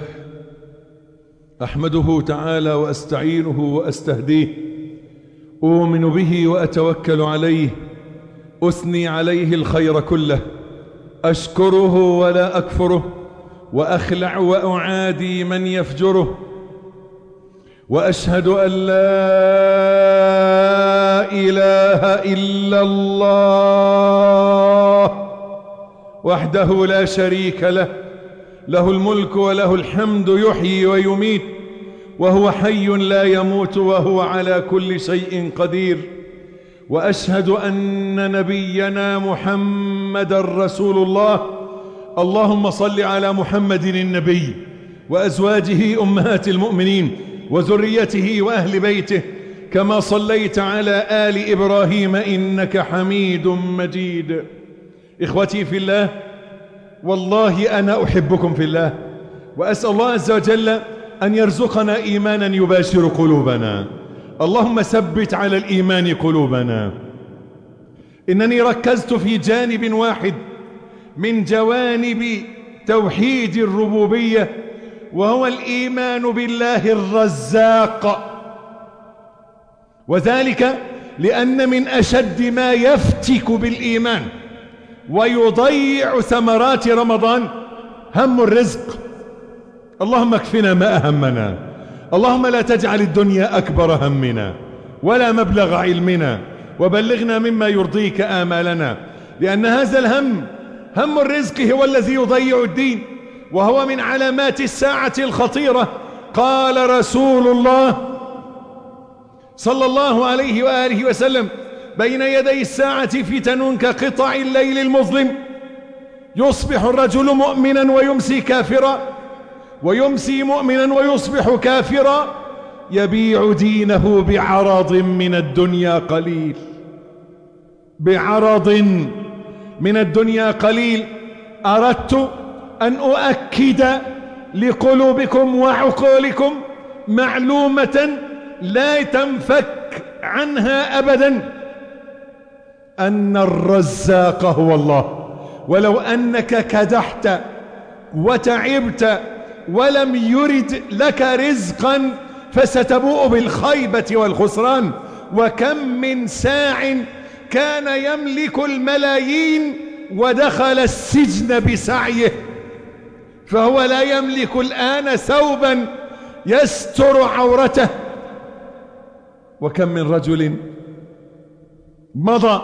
أحمده تعالى وأستعينه وأستهديه، أؤمن به وأتوكل عليه، أثني عليه الخير كله، أشكره ولا أكفره، وأخلع وأعادي من يفجره، وأشهد أن لا إله إلا الله وحده لا شريك له، له الملك وله الحمد، يحيي ويميت وهو حي لا يموت وهو على كل شيء قدير. وأشهد أن نبينا محمد رسول الله. اللهم صل على محمد النبي وأزواجه أمهات المؤمنين وذريته وأهل بيته، كما صليت على آل إبراهيم إنك حميد مجيد. إخوتي في الله، والله أنا أحبكم في الله، وأسأل الله عز وجل أن يرزقنا إيمانا يباشر قلوبنا. اللهم ثبت على الإيمان قلوبنا. إنني ركزت في جانب واحد من جوانب توحيد الربوبية، وهو الإيمان بالله الرزاق، وذلك لأن من أشد ما يفتك بالإيمان ويضيع ثمرات رمضان هم الرزق. اللهم اكفنا ما أهمنا، اللهم لا تجعل الدنيا أكبر همنا ولا مبلغ علمنا، وبلغنا مما يرضيك آمالنا، لأن هذا الهم، هم الرزق، هو الذي يضيع الدين، وهو من علامات الساعة الخطيرة. قال رسول الله صلى الله عليه وآله وسلم: بين يدي الساعة فتن كقطع الليل المظلم، يصبح الرجل مؤمنا ويمسي كافرا، ويمسي مؤمنا ويصبح كافرا، يبيع دينه بعرض من الدنيا قليل، بعرض من الدنيا قليل. أردت أن أؤكد لقلوبكم وعقولكم معلومة لا تنفك عنها أبدا، أن الرزاق هو الله. ولو أنك كدحت وتعبت ولم يرد لك رزقا فستبوء بالخيبة والخسران. وكم من ساع كان يملك الملايين ودخل السجن بسعيه، فهو لا يملك الآن ثوبا يستر عورته. وكم من رجل مضى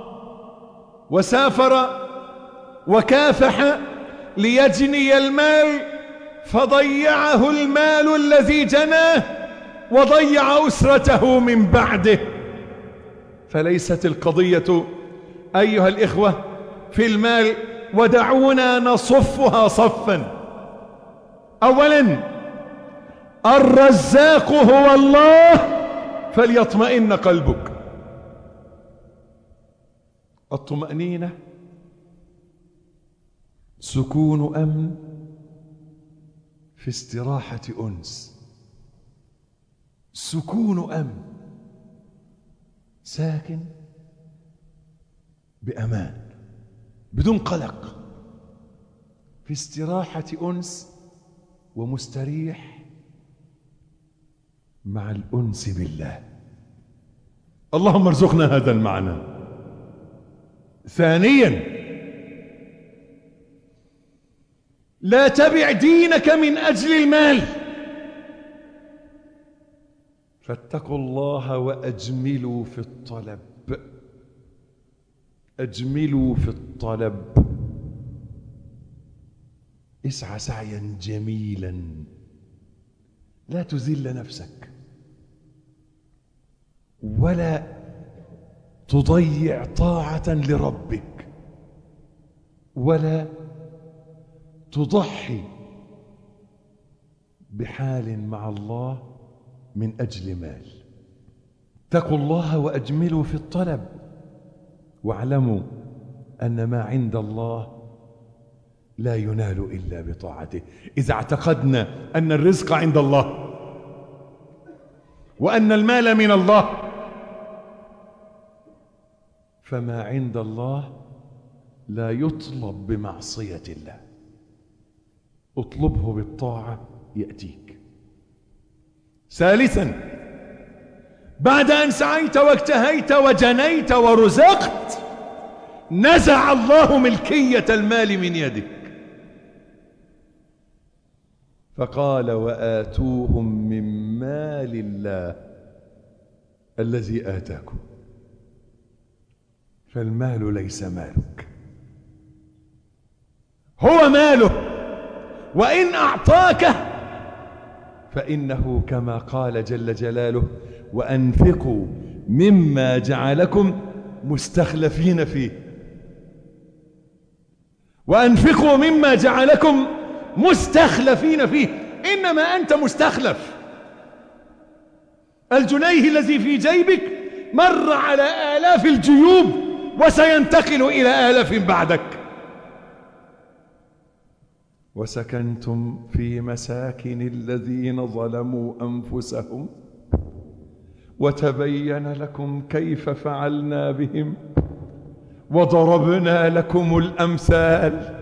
وسافر وكافح ليجني المال، فضيعه المال الذي جناه وضيع أسرته من بعده. فليست القضية أيها الإخوة في المال، ودعونا نصفها صفا. أولا الرزاق هو الله، فليطمئن قلبك. الطمأنينة سكون أمن في استراحة أنس. سكون أمن، ساكن بأمان بدون قلق، في استراحة أنس ومستريح مع الأنس بالله. اللهم ارزقنا هذا المعنى. ثانيا لا تبع دينك من أجل المال، فاتقوا الله وأجملوا في الطلب. أجملوا في الطلب، اسعى سعيا جميلا، لا تذل نفسك ولا تضيع طاعة لربك ولا تضحي بحال مع الله من أجل مال. اتقوا الله وأجملوا في الطلب، واعلموا أن ما عند الله لا ينال إلا بطاعته. إذا اعتقدنا أن الرزق عند الله وأن المال من الله، فما عند الله لا يطلب بمعصية الله، اطلبه بالطاعة يأتيك. ثالثا بعد أن سعيت واجتهيت وجنيت ورزقت، نزع الله ملكية المال من يدك، فقال وآتوهم من مال الله الذي آتاكم. فالمال ليس مالك، هو ماله، وإن أعطاك فإنه كما قال جل جلاله وأنفقوا مما جعلكم مستخلفين فيه. وأنفقوا مما جعلكم مستخلفين فيه، إنما أنت مستخلف. الجنيه الذي في جيبك مر على آلاف الجيوب وسينتقل إلى آلاف بعدك. وسكنتم في مساكن الذين ظلموا أنفسهم وتبين لكم كيف فعلنا بهم وضربنا لكم الأمثال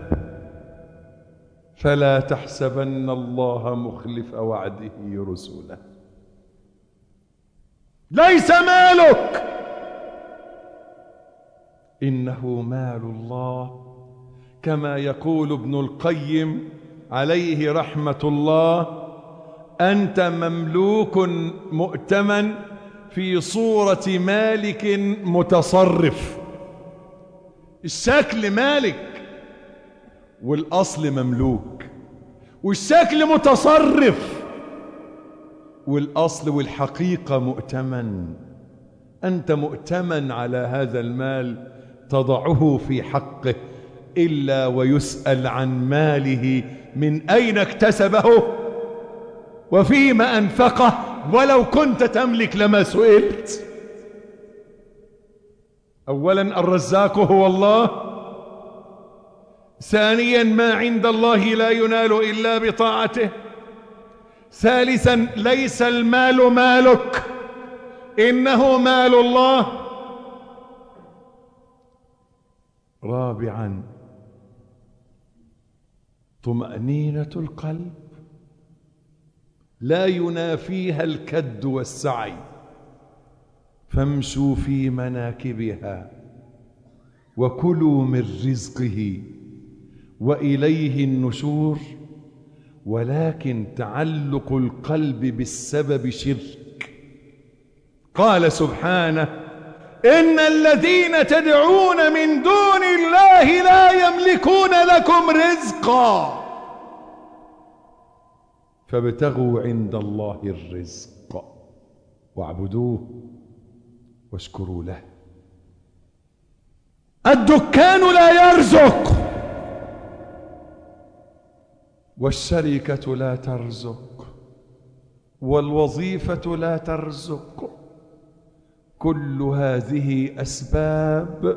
فلا تحسبن الله مخلف وعده رسله. ليس مالك، إنه مال الله، كما يقول ابن القيم عليه رحمة الله: أنت مملوك مؤتمن في صورة مالك متصرف. الشكل مالك والأصل مملوك، والشكل متصرف والأصل والحقيقة مؤتمن. أنت مؤتمن على هذا المال تضعه في حقه، إلا ويسأل عن ماله من أين اكتسبه وفيما أنفقه، ولو كنت تملك لما سئلت. أولا الرزاق هو الله، ثانيا ما عند الله لا ينال إلا بطاعته، ثالثا ليس المال مالك، إنه مال الله، رابعا طمأنينة القلب لا ينافيها الكد والسعي، فامشوا في مناكبها وكلوا من رزقه وإليه النشور. ولكن تعلق القلب بالسبب شرك. قال سبحانه: إن الذين تدعون من دون الله لا يملكون لكم رزقا فابتغوا عند الله الرزق. واعبدوه واشكروا له. الدكان لا يرزق، والشركة لا ترزق، والوظيفة لا ترزق. كل هذه أسباب،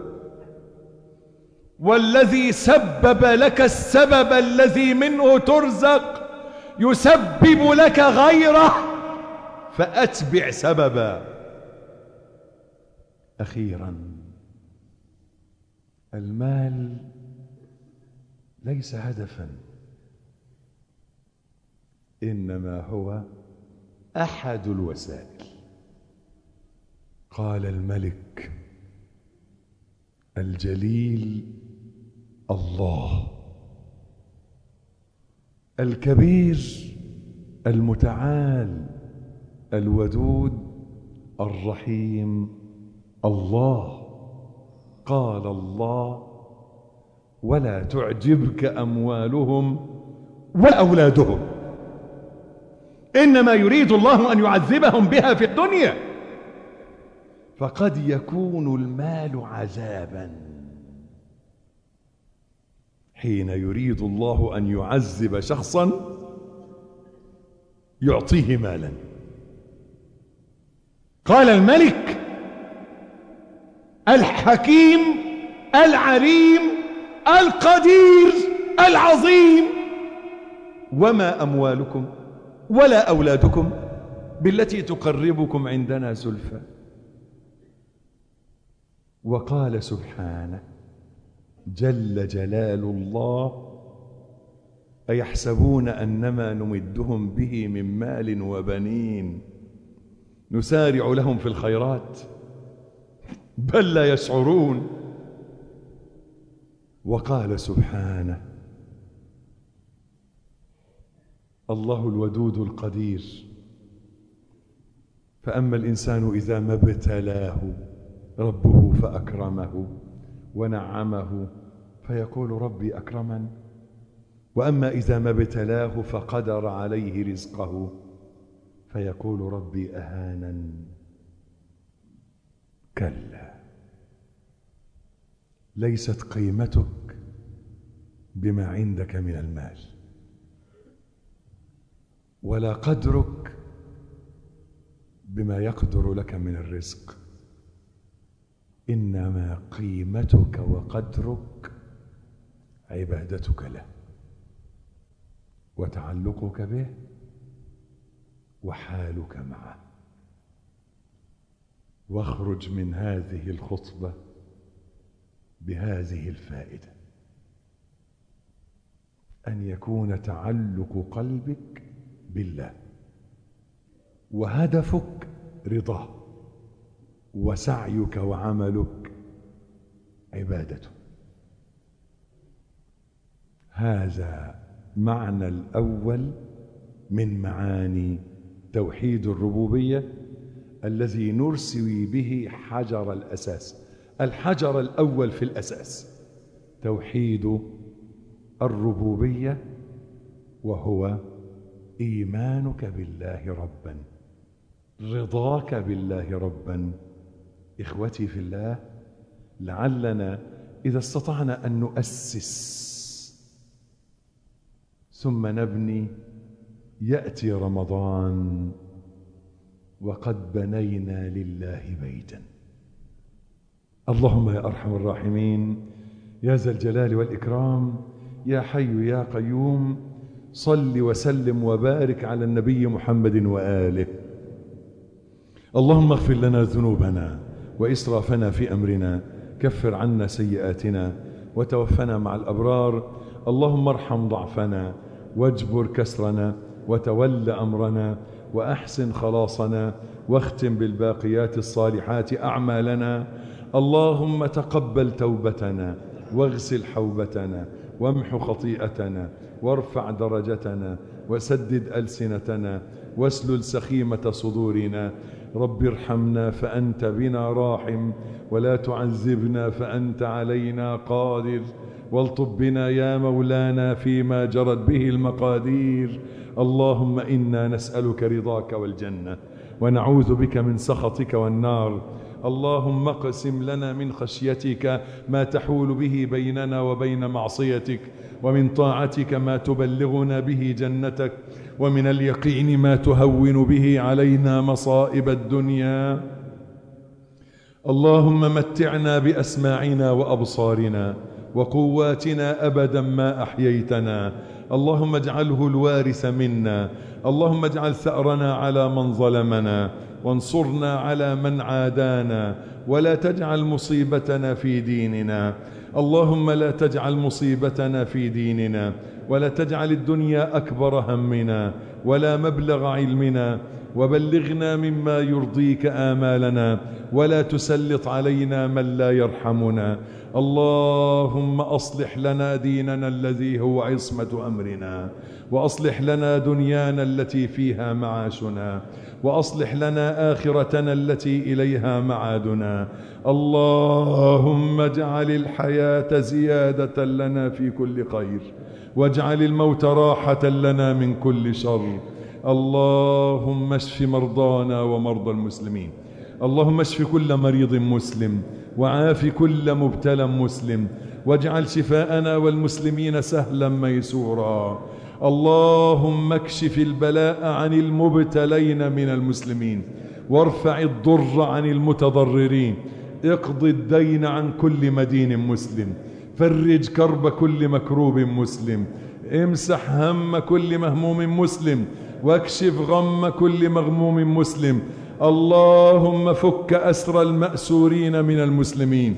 والذي سبب لك السبب الذي منه ترزق يسبب لك غيره، فأتبع سببا. أخيرا، المال ليس هدفا، إنما هو أحد الوسائل. قال الملك الجليل الله الكبير المتعال الودود الرحيم الله. قال الله: ولا تعجبك أموالهم ولا أولادهم، إنما يريد الله أن يعذبهم بها في الدنيا. فقد يكون المال عذابا حين يريد الله أن يعذب شخصا يعطيه مالا. قال الملك الحكيم العليم القدير العظيم: وما أموالكم ولا أولادكم بالتي تقربكم عندنا زلفى. وقال سبحانه جل جلال الله: أيحسبون أنما نمدهم به من مال وبنين نسارع لهم في الخيرات بل لا يشعرون. وقال سبحانه: الله الودود القدير، فأما الإنسان إذا ما ابتلاه ربه فأكرمه ونعمه فيقول ربي أكرمن، وأما إذا ما ابتلاه فقدر عليه رزقه فيقول ربي أهانن. كلا، ليست قيمتك بما عندك من المال، ولا قدرك بما يقدر لك من الرزق، إنما قيمتك وقدرك عبادتك له وتعلقك به وحالك معه. واخرج من هذه الخطبة بهذه الفائدة: أن يكون تعلق قلبك بالله، وهدفك رضاه، وسعيك وعملك عبادته. هذا معنى الأول من معاني توحيد الربوبية الذي نرسي به حجر الأساس. الحجر الأول في الأساس توحيد الربوبية، وهو إيمانك بالله ربا، رضاك بالله ربا. إخوتي في الله، لعلنا إذا استطعنا أن نؤسس ثم نبني، يأتي رمضان وقد بنينا لله بيتا. اللهم يا أرحم الراحمين، يا ذا الجلال والإكرام، يا حي يا قيوم، صل وسلم وبارك على النبي محمد وآله. اللهم اغفر لنا ذنوبنا وإسرافنا في أمرنا، كفر عنا سيئاتنا وتوفنا مع الأبرار. اللهم ارحم ضعفنا واجبر كسرنا وتول أمرنا وأحسن خلاصنا، واختم بالباقيات الصالحات أعمالنا. اللهم تقبل توبتنا واغسل حوبتنا وامح خطيئتنا وارفع درجتنا وسدد ألسنتنا واسلل سخيمة صدورنا. رب ارحمنا فأنت بنا راحم، ولا تعذبنا فأنت علينا قادر، والطب بنا يا مولانا فيما جرت به المقادير. اللهم إنا نسألك رضاك والجنة، ونعوذ بك من سخطك والنار. اللهم اقسم لنا من خشيتك ما تحول به بيننا وبين معصيتك، ومن طاعتك ما تبلغنا به جنتك، ومن اليقين ما تهون به علينا مصائب الدنيا. اللهم متعنا بأسماعنا وأبصارنا وقواتنا أبدا ما أحييتنا. اللهم اجعله الوارث منا. اللهم اجعل ثأرنا على من ظلمنا، وانصرنا على من عادانا، ولا تجعل مصيبتنا في ديننا. اللهم لا تجعل مصيبتنا في ديننا، ولا تجعل الدنيا أكبر همنا ولا مبلغ علمنا، وبلغنا مما يرضيك آمالنا، ولا تسلط علينا من لا يرحمنا. اللهم أصلح لنا ديننا الذي هو عصمة أمرنا، وأصلح لنا دنيانا التي فيها معاشنا، وأصلح لنا آخرتنا التي إليها معادنا. اللهم اجعل الحياة زيادة لنا في كل خير، واجعل الموت راحة لنا من كل شر. اللهم اشف مرضانا ومرضى المسلمين. اللهم اشف كل مريض مسلم، وعاف كل مبتلى مسلم، واجعل شفاءنا والمسلمين سهلا ميسورا. اللهم اكشف البلاء عن المبتلين من المسلمين، وارفع الضر عن المتضررين، اقض الدين عن كل مدين مسلم، فرج كرب كل مكروب مسلم، امسح هم كل مهموم مسلم، واكشف غم كل مغموم مسلم. اللهم فك أسر المأسورين من المسلمين،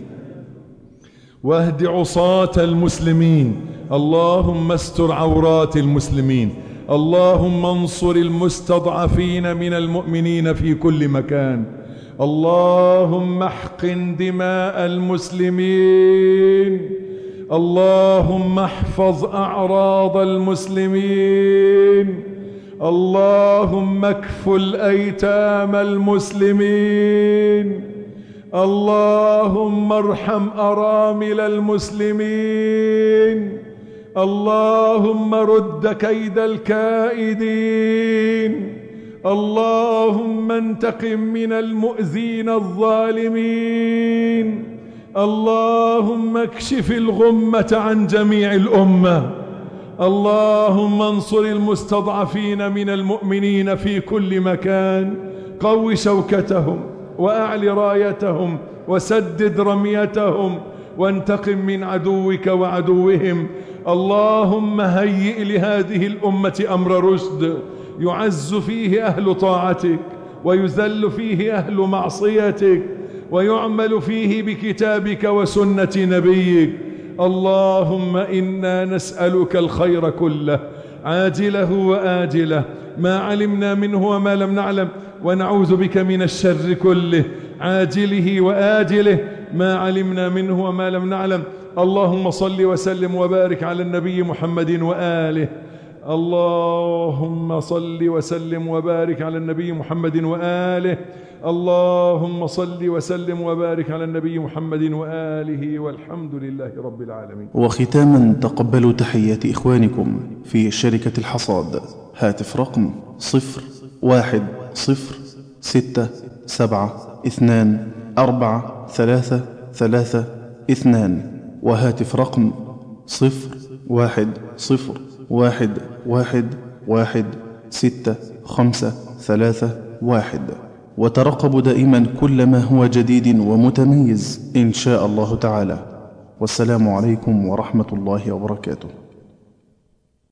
واهد عصاة المسلمين. اللهم استر عورات المسلمين. اللهم انصر المستضعفين من المؤمنين في كل مكان. اللهم احقن دماء المسلمين. اللهم احفظ أعراض المسلمين. اللهم اكفل أيتام المسلمين. اللهم ارحم أرامل المسلمين. اللهم رد كيد الكائدين. اللهم انتقم من المؤذين الظالمين. اللهم اكشف الغمة عن جميع الأمة. اللهم انصر المستضعفين من المؤمنين في كل مكان، قو شوكتهم وأعل رايتهم وسدد رميتهم، وانتقم من عدوك وعدوهم. اللهم هيئ لهذه الأمة أمر رشد، يعز فيه أهل طاعتك، ويذل فيه أهل معصيتك، ويعمل فيه بكتابك وسنة نبيك. اللهم إنا نسألك الخير كله، عاجله وآجله، ما علمنا منه وما لم نعلم، ونعوذ بك من الشر كله، عاجله وآجله، ما علمنا منه وما لم نعلم. اللهم صل وسلم وبارك على النبي محمد وآله. اللهم صل وسلم وبارك على النبي محمد وآله. اللهم صل وسلم وبارك على النبي محمد وآله، والحمد لله رب العالمين. وختاما تقبلوا تحيات إخوانكم في شركة الحصاد. هاتف رقم صفر واحد صفر ستة سبعة اثنان أربعة ثلاثة ثلاثة اثنان، وهاتف رقم صفر واحد صفر واحد واحد واحد ستة خمسة ثلاثة واحد. وترقبوا دائما كل ما هو جديد ومتميز إن شاء الله تعالى. والسلام عليكم ورحمة الله وبركاته.